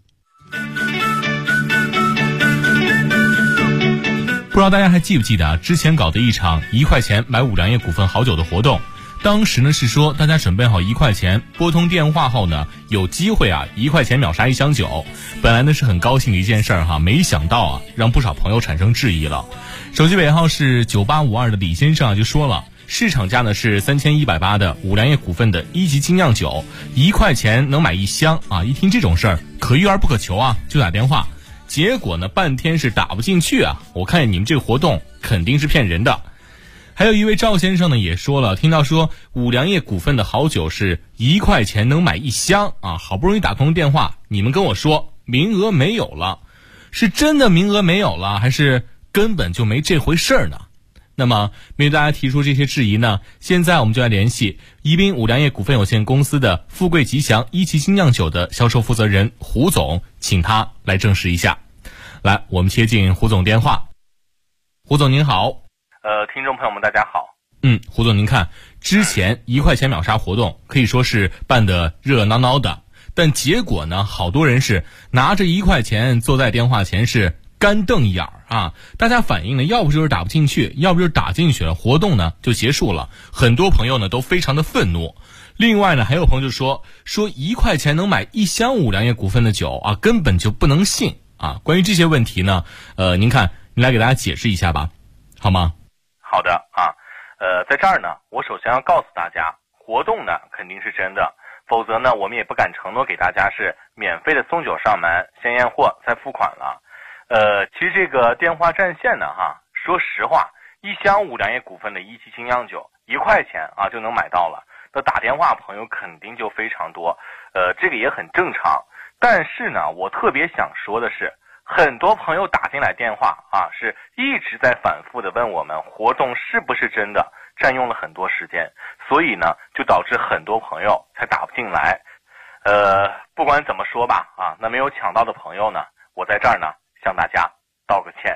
不知道大家还记不记得之前搞的一场1块钱买五粮液股份好酒的活动，当时呢是说大家准备好1块钱，拨通电话后呢有机会1块钱秒杀1箱酒。本来呢是很高兴的一件事哈，没想到让不少朋友产生质疑了。手机尾号是9852的李先生就说了，市场价呢是3180的五粮液股份的1级精酿酒，1块钱能买1箱一听这种事儿可遇而不可求就打电话，结果呢半天是打不进去我看你们这个活动肯定是骗人的。还有一位赵先生呢也说了，听到说五粮液股份的好酒是1块钱能买1箱好不容易打通电话，你们跟我说名额没有了，是真的名额没有了，还是根本就没这回事儿呢？那么面对大家提出这些质疑呢，现在我们就来联系宜宾五粮液股份有限公司的富贵吉祥1级精酿酒的销售负责人胡总，请他来证实一下。来，我们接进胡总电话。胡总您好。 听众朋友们大家好。 胡总您看，之前1块钱秒杀活动可以说是办得热热闹闹的，但结果呢，好多人是拿着1块钱坐在电话前是干瞪眼大家反映呢，要不就是打不进去，要不就是打进去了，活动呢就结束了。很多朋友呢都非常的愤怒。另外呢，还有朋友就说1块钱能买1箱五粮液股份的酒根本就不能信关于这些问题呢，您看，您来给大家解释一下吧，好吗？ 好的在这儿呢，我首先要告诉大家，活动呢肯定是真的，否则呢我们也不敢承诺给大家是免费的送酒上门，先验货再付款了。其实这个电话占线呢说实话，1箱五粮液股份的1级精酿酒1块钱就能买到了，那打电话朋友肯定就非常多，这个也很正常。但是呢，我特别想说的是，很多朋友打进来电话是一直在反复的问我们活动是不是真的，占用了很多时间，所以呢就导致很多朋友才打不进来。不管怎么说吧那没有抢到的朋友呢，我在这儿呢向大家道个歉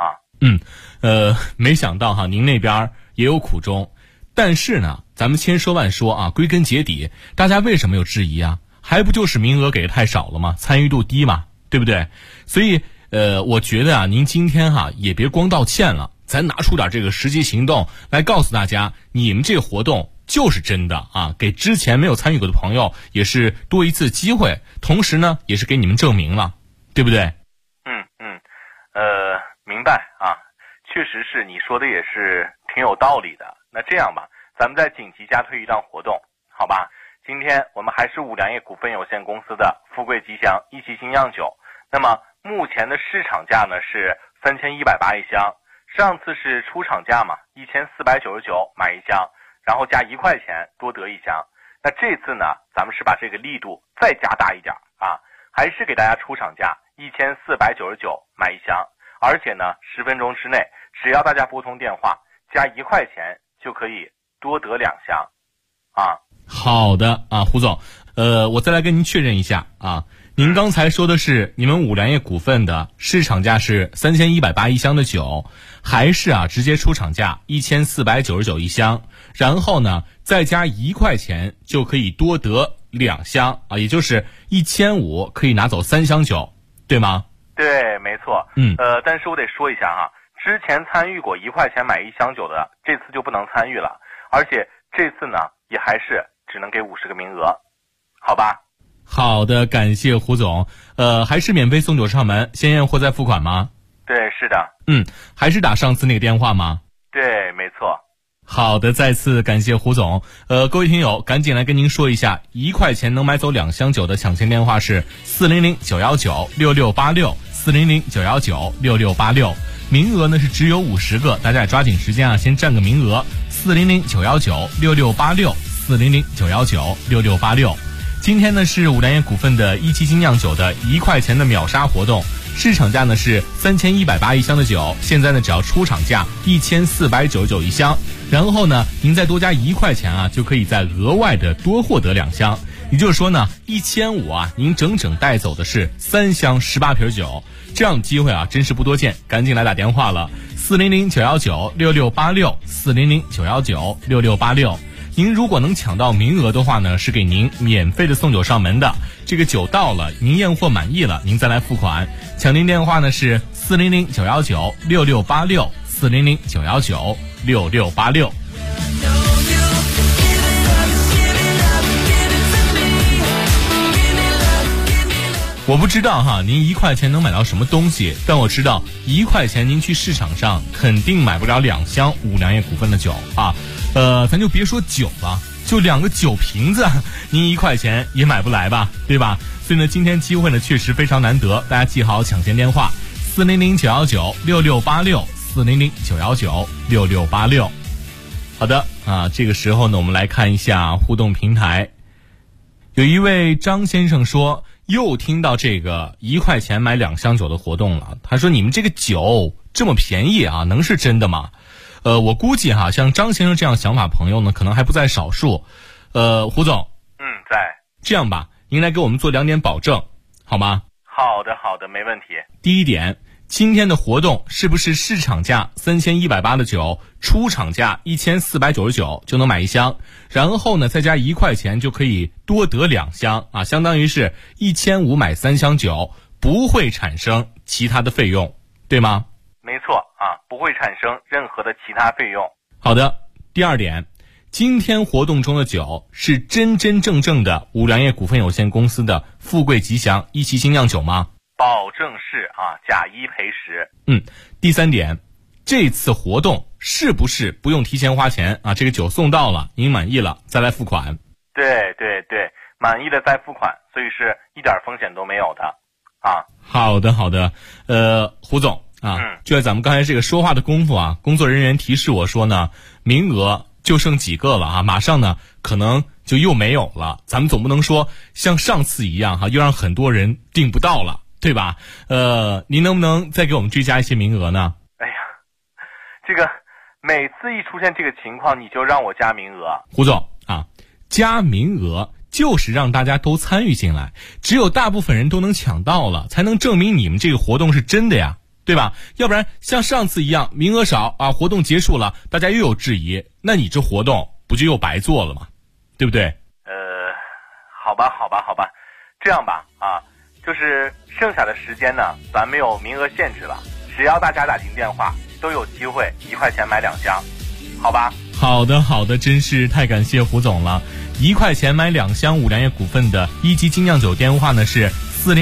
没想到您那边也有苦衷，但是呢咱们千说万说归根结底大家为什么有质疑还不就是名额给的太少了吗？参与度低嘛，对不对？所以我觉得您今天也别光道歉了，咱拿出点这个实际行动来告诉大家，你们这个活动就是真的给之前没有参与过的朋友也是多一次机会，同时呢也是给你们证明了，对不对？ 明白确实是你说的也是挺有道理的。那这样吧，咱们再紧急加推一档活动，好吧？今天我们还是五粮液股份有限公司的富贵吉祥1级精酿酒，那么目前的市场价呢是3180一箱，上次是出厂价嘛，1499买1箱，然后加1块钱多得1箱。那这次呢，咱们是把这个力度再加大一点还是给大家出厂价1499买1箱， 而且呢10分钟之内，只要大家拨通电话加1块钱就可以多得2箱啊。 好的啊，胡总，我再来跟您确认一下啊，您刚才说的是你们五粮液股份的市场价是3180一箱的酒，还是直接出厂价1499一箱，然后呢再加1块钱就可以多得2箱啊，也就是1500可以拿走3箱酒，对吗？ 对，没错。但是我得说一下哈，之前参与过1块钱买1箱酒的，这次就不能参与了，而且这次呢也还是只能给50个名额，好吧？ 好的，感谢胡总。还是免费送酒上门，先验货再付款吗？ 对，是的。 还是打上次那个电话吗？ 对，没错。 好的，再次感谢胡总。各位听友，赶紧来跟您说一下，1块钱能买走2箱酒的抢签电话是400-919-6686，400-919-6686。名额呢是只有50个，大家也抓紧时间先占个名额。400-919-6686，400-919-6686。今天呢是五粮液股份的一期精酿酒的1块钱的秒杀活动，市场价呢是3180一箱的酒，现在呢只要出厂价1499一箱，然后呢您再多加1块钱就可以再额外的多获得2箱，也就是说呢1500您整整带走的是3箱18瓶酒，这样的机会真是不多见，赶紧来打电话了，400-919-6686，400-919-6686。您如果能抢到名额的话呢，是给您免费的送酒上门的。这个酒到了，您验货满意了，您再来付款。抢订电话呢是400-919-6686，400-919-6686。我不知道您1块钱能买到什么东西，但我知道1块钱您去市场上肯定买不了2箱五粮液股份的酒啊。咱就别说酒了，就2个酒瓶子，您1块钱也买不来吧，对吧？所以呢，今天机会呢确实非常难得，大家记好抢先电话：400-919-6686，400-919-6686。好的这个时候呢，我们来看一下互动平台。有一位张先生说，又听到这个1块钱买2箱酒的活动了。他说：“你们这个酒这么便宜能是真的吗？”我估计像张先生这样想法朋友呢，可能还不在少数。胡总， 在。 这样吧，您来给我们做2点保证，好吗？ 好的，没问题。 第一点，今天的活动是不是市场价3180的酒，出厂价1499就能买1箱，然后呢再加1块钱就可以多得2箱相当于是1500买3箱酒，不会产生其他的费用，对吗？ 没错不会产生任何的其他费用。 好的，第二点，今天活动中的酒是真真正正的五粮液股份有限公司的富贵吉祥一期精酿酒吗？ 保证是假1赔10。 第三点，这次活动是不是不用提前花钱这个酒送到了，您满意了再来付款？ 对，满意的再付款，所以是一点风险都没有的好的，胡总就在咱们刚才这个说话的功夫工作人员提示我说呢，名额就剩几个了马上呢可能就又没有了，咱们总不能说像上次一样又让很多人订不到了，对吧？您能不能再给我们追加一些名额呢？ 哎呀，这个每次一出现这个情况你就让我加名额。 胡总加名额就是让大家都参与进来，只有大部分人都能抢到了，才能证明你们这个活动是真的呀，对吧？要不然像上次一样名额少活动结束了大家又有质疑，那你这活动不就又白做了吗？对不对？ 好吧，这样吧就是剩下的时间呢咱没有名额限制了，只要大家打进电话都有机会1块钱买2箱，好吧？ 好的，真是太感谢胡总了。1块钱买2箱五粮液股份的一级精酿酒电话呢是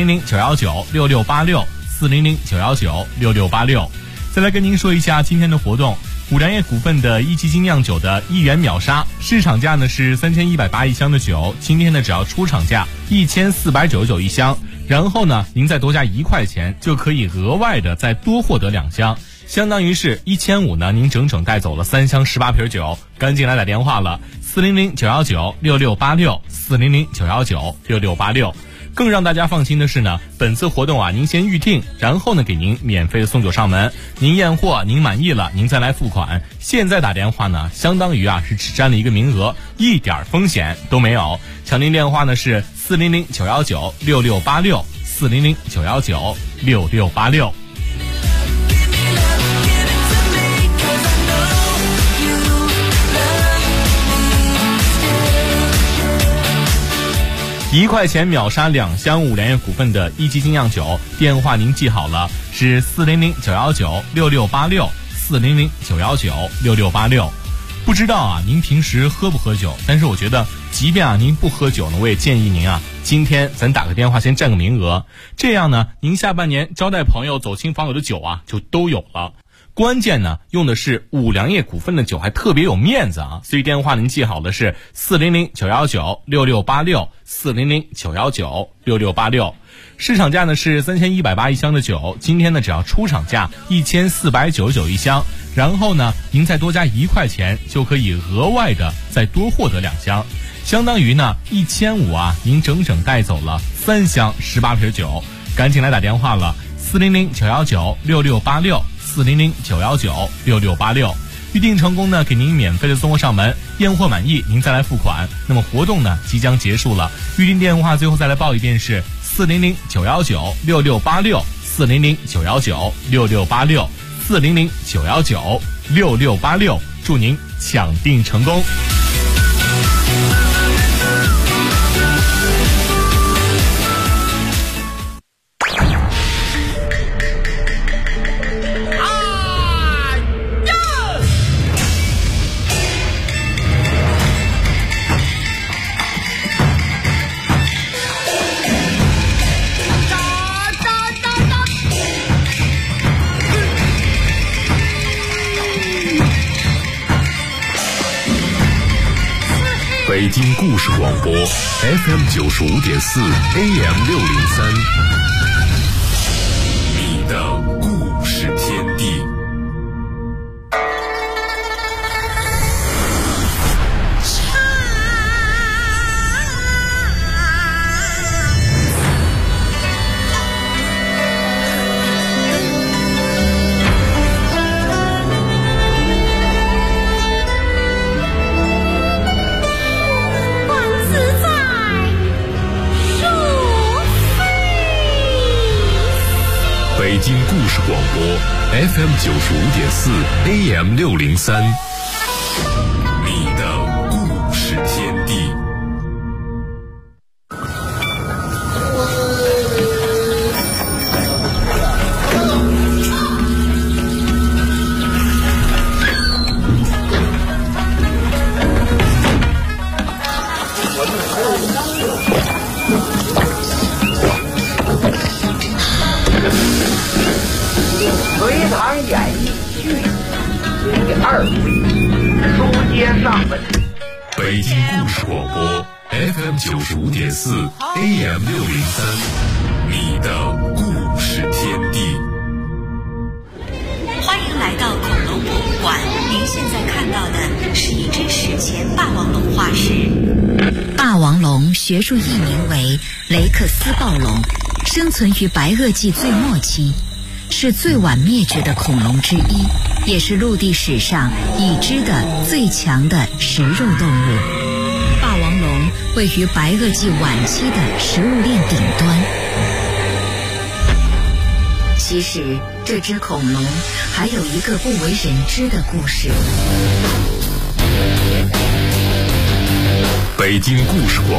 400-919-6686，400-919-6686。再来跟您说一下今天的活动，五粮液股份的一级精酿酒的1元秒杀，市场价呢是3180一箱的酒，今天呢只要出厂价1499一箱，然后呢您再多加1块钱就可以额外的再多获得2箱，相当于是1500呢您整整带走了3箱18瓶酒，赶紧来打电话了，400-919-6686，400-919-6686。 更让大家放心的是呢，本次活动啊，您先预定，然后呢给您免费的送酒上门。您验货，您满意了，您再来付款。现在打电话呢，相当于啊是只占了一个名额，一点风险都没有。抢订电话呢是400-919-6686，400-919-6686。1块钱秒杀2箱5粮液股份的一级精酿酒，电话您记好了，是400-919-6686，400-919-6686。不知道啊，您平时喝不喝酒？但是我觉得，即便啊您不喝酒呢，我也建议您啊，今天咱打个电话先占个名额，这样呢，您下半年招待朋友、走亲访友的酒啊，就都有了。关键呢，用的是5粮液股份的酒，还特别有面子啊！所以电话您记好的是400-919-6686，400-919-6686。市场价呢是3180一箱的酒，今天呢只要出厂价1499一箱，然后呢您再多加1块钱，就可以额外的再多获得2箱，相当于呢1500啊，您整整带走了3箱18瓶酒，赶紧来打电话了，400-919-6686，400-919-6686。预定成功呢，给您免费的送货上门，验货满意您再来付款。那么活动呢即将结束了，预定电话最后再来报一遍是400-919-6686，400-919-6686，400-919-6686，祝您抢订成功。 北京故事广播 FM95.4 AM603， 你的故事天地。北京故事广播 FM95.4 AM603， 你的故事天地。 隋唐演义续第2回，书接上文。 北京故事广播 FM95.4 AM603， 你的故事天地。 欢迎来到恐龙博物馆，您现在看到的是一只史前霸王龙化石。 霸王龙学术译名为雷克斯暴龙，生存于白垩纪最末期，是最晚灭绝的恐龙之一，也是陆地史上已知的最强的食肉动物。霸王龙位于白垩纪晚期的食物链顶端。其实，这只恐龙还有一个不为人知的故事。 北京故事广